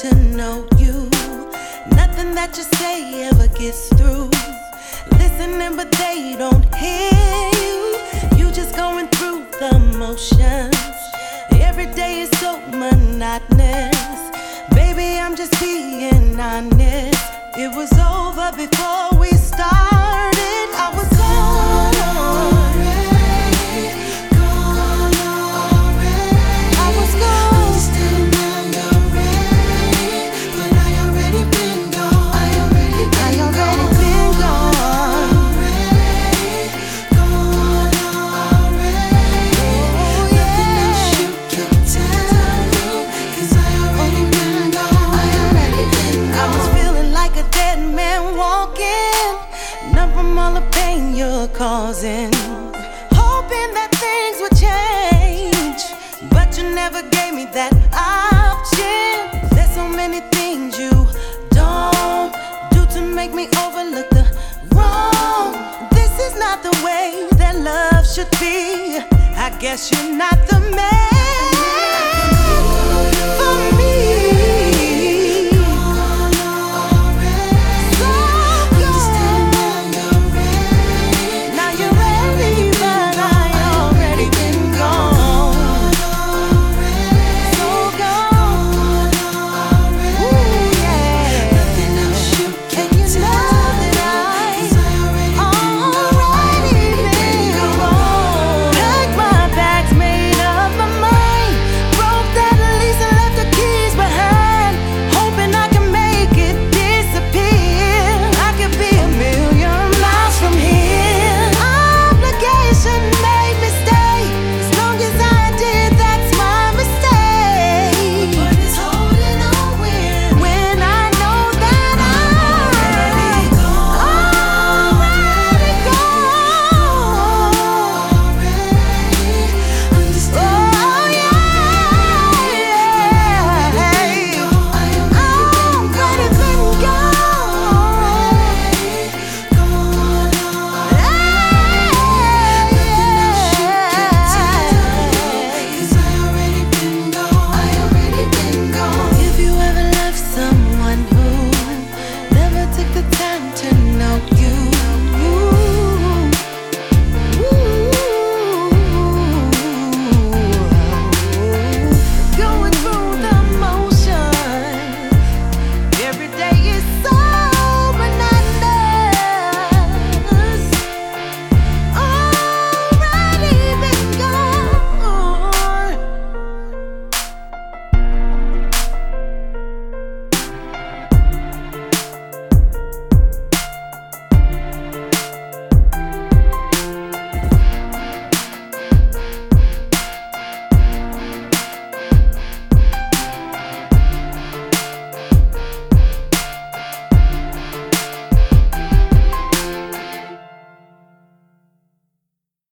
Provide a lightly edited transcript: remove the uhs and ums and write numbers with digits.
to know you. Nothing that you say ever gets through. Listening, but they don't hear you. You just going through the motions. Every day is so monotonous. Baby, I'm just being honest. It was over before we started. I was gone already, gone already. I was gone. Still now you're ready, but I already been gone. I already been gone. Gone already. Oh yeah. Nothing else you can tell me, 'cause I already been gone. I already been gone. I was feeling like a dead man walking, numb from all the pain you're causing, hoping that things would change, but you never gave me that option. There's so many things you don't do to make me overlook the wrong. This is not the way that love should be. I guess you're not the man